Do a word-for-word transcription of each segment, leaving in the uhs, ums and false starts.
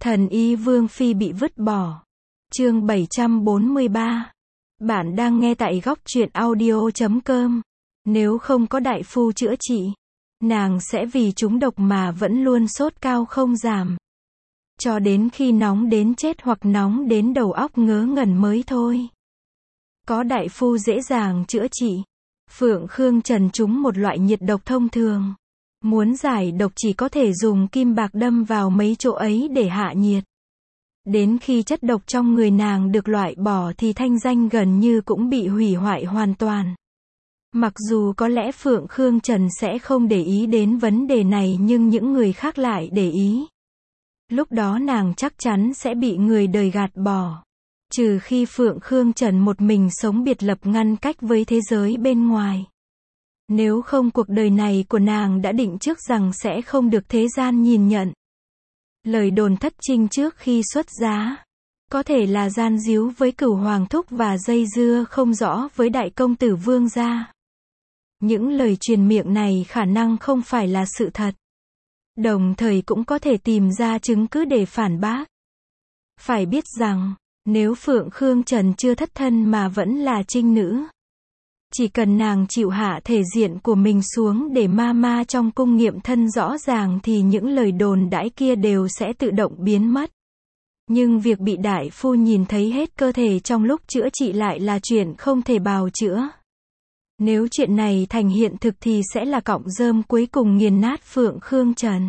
Thần y Vương Phi bị vứt bỏ. Chương bảy trăm bốn mươi ba. Bạn đang nghe tại góc truyện audio chấm com. Nếu không có đại phu chữa trị, nàng sẽ vì trúng độc mà vẫn luôn sốt cao không giảm. Cho đến khi nóng đến chết hoặc nóng đến đầu óc ngớ ngẩn mới thôi. Có đại phu dễ dàng chữa trị. Phượng Khương Trần trúng một loại nhiệt độc thông thường. Muốn giải độc chỉ có thể dùng kim bạc đâm vào mấy chỗ ấy để hạ nhiệt. Đến khi chất độc trong người nàng được loại bỏ thì thanh danh gần như cũng bị hủy hoại hoàn toàn. Mặc dù có lẽ Phượng Khương Trần sẽ không để ý đến vấn đề này nhưng những người khác lại để ý. Lúc đó nàng chắc chắn sẽ bị người đời gạt bỏ. Trừ khi Phượng Khương Trần một mình sống biệt lập ngăn cách với thế giới bên ngoài. Nếu không cuộc đời này của nàng đã định trước rằng sẽ không được thế gian nhìn nhận. Lời đồn thất trinh trước khi xuất giá, có thể là gian díu với Cửu Hoàng thúc và dây dưa không rõ với đại công tử Vương gia. Những lời truyền miệng này khả năng không phải là sự thật. Đồng thời cũng có thể tìm ra chứng cứ để phản bác. Phải biết rằng, nếu Phượng Khương Trần chưa thất thân mà vẫn là trinh nữ, chỉ cần nàng chịu hạ thể diện của mình xuống để ma ma trong cung nghiệm thân rõ ràng thì những lời đồn đãi kia đều sẽ tự động biến mất. Nhưng việc bị đại phu nhìn thấy hết cơ thể trong lúc chữa trị lại là chuyện không thể bào chữa. Nếu chuyện này thành hiện thực thì sẽ là cọng rơm cuối cùng nghiền nát Phượng Khương Trần.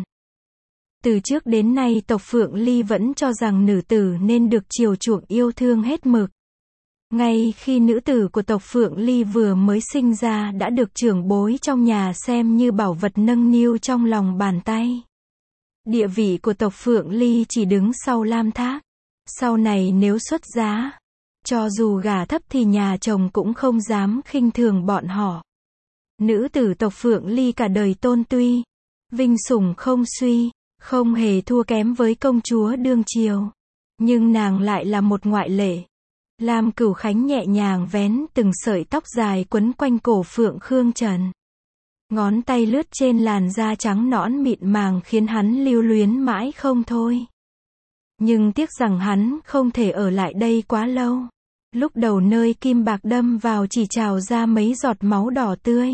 Từ trước đến nay tộc Phượng Ly vẫn cho rằng nữ tử nên được chiều chuộng yêu thương hết mực. Ngay khi nữ tử của tộc Phượng Ly vừa mới sinh ra đã được trưởng bối trong nhà xem như bảo vật nâng niu trong lòng bàn tay. Địa vị của tộc Phượng Ly chỉ đứng sau Lam Thác. Sau này nếu xuất giá, cho dù gả thấp thì nhà chồng cũng không dám khinh thường bọn họ. Nữ tử tộc Phượng Ly cả đời tôn tuy, vinh sủng không suy, không hề thua kém với công chúa đương triều. Nhưng nàng lại là một ngoại lệ. Lam Cửu Khánh nhẹ nhàng vén từng sợi tóc dài quấn quanh cổ Phượng Khương Trần. Ngón tay lướt trên làn da trắng nõn mịn màng khiến hắn lưu luyến mãi không thôi. Nhưng tiếc rằng hắn không thể ở lại đây quá lâu. Lúc đầu nơi kim bạc đâm vào chỉ trào ra mấy giọt máu đỏ tươi.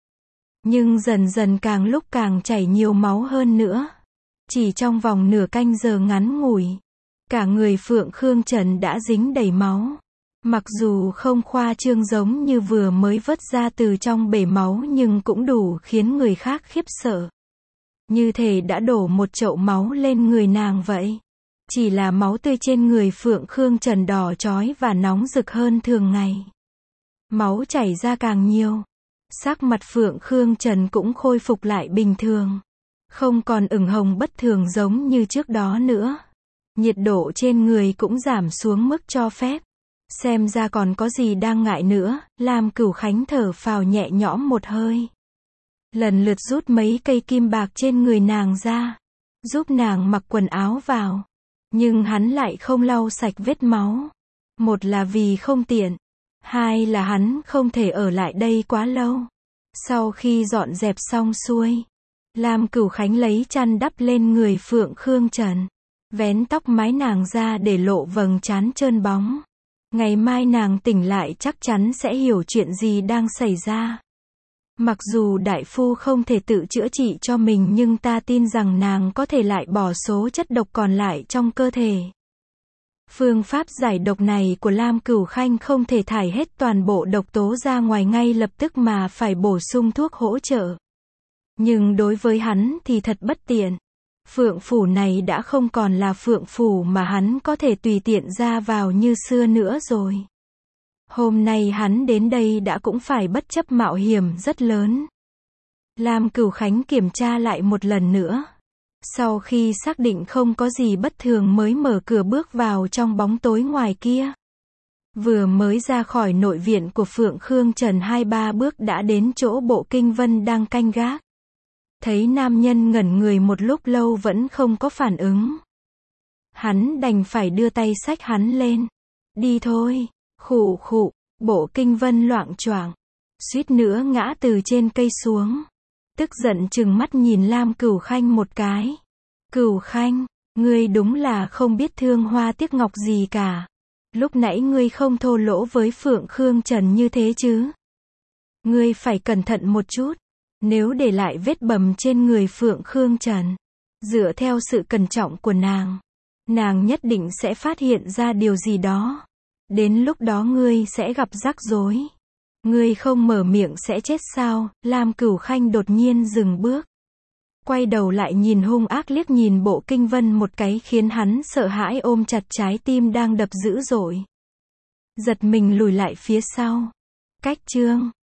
Nhưng dần dần càng lúc càng chảy nhiều máu hơn nữa. Chỉ trong vòng nửa canh giờ ngắn ngủi, cả người Phượng Khương Trần đã dính đầy máu. Mặc dù không khoa trương giống như vừa mới vớt ra từ trong bể máu nhưng cũng đủ khiến người khác khiếp sợ. Như thể đã đổ một chậu máu lên người nàng vậy. Chỉ là máu tươi trên người Phượng Khương Trần đỏ chói và nóng rực hơn thường ngày. Máu chảy ra càng nhiều. Sắc mặt Phượng Khương Trần cũng khôi phục lại bình thường. Không còn ửng hồng bất thường giống như trước đó nữa. Nhiệt độ trên người cũng giảm xuống mức cho phép. Xem ra còn có gì đang ngại nữa, Lam Cửu Khánh thở phào nhẹ nhõm một hơi. Lần lượt rút mấy cây kim bạc trên người nàng ra. Giúp nàng mặc quần áo vào. Nhưng hắn lại không lau sạch vết máu. Một là vì không tiện. Hai là hắn không thể ở lại đây quá lâu. Sau khi dọn dẹp xong xuôi, Lam Cửu Khánh lấy chăn đắp lên người Phượng Khương Trần. Vén tóc mái nàng ra để lộ vầng trán trơn bóng. Ngày mai nàng tỉnh lại chắc chắn sẽ hiểu chuyện gì đang xảy ra. Mặc dù đại phu không thể tự chữa trị cho mình nhưng ta tin rằng nàng có thể lại bỏ số chất độc còn lại trong cơ thể. Phương pháp giải độc này của Lam Cửu Khanh không thể thải hết toàn bộ độc tố ra ngoài ngay lập tức mà phải bổ sung thuốc hỗ trợ. Nhưng đối với hắn thì thật bất tiện. Phượng phủ này đã không còn là Phượng phủ mà hắn có thể tùy tiện ra vào như xưa nữa rồi. Hôm nay hắn đến đây đã cũng phải bất chấp mạo hiểm rất lớn. Lam Cửu Khánh kiểm tra lại một lần nữa. Sau khi xác định không có gì bất thường mới mở cửa bước vào trong bóng tối ngoài kia. Vừa mới ra khỏi nội viện của Phượng Khương Trần hai ba bước đã đến chỗ Bộ Kinh Vân đang canh gác. Thấy nam nhân ngẩn người một lúc lâu vẫn không có phản ứng. Hắn đành phải đưa tay xách hắn lên. Đi thôi. Khụ khụ. Bộ Kinh Vân loạng choạng, suýt nữa ngã từ trên cây xuống. Tức giận trừng mắt nhìn Lam Cửu Khanh một cái. Cửu Khanh, Ngươi đúng là không biết thương hoa tiếc ngọc gì cả. Lúc nãy ngươi không thô lỗ với Phượng Khương Trần như thế chứ. Ngươi phải cẩn thận một chút. Nếu để lại vết bầm trên người Phượng Khương Trần, dựa theo sự cẩn trọng của nàng, nàng nhất định sẽ phát hiện ra điều gì đó. Đến lúc đó ngươi sẽ gặp rắc rối. Ngươi không mở miệng sẽ chết sao? Lam Cửu Khanh đột nhiên dừng bước. Quay đầu lại nhìn hung ác liếc nhìn Bộ Kinh Vân một cái khiến hắn sợ hãi ôm chặt trái tim đang đập dữ dội. Giật mình lùi lại phía sau. Cách chương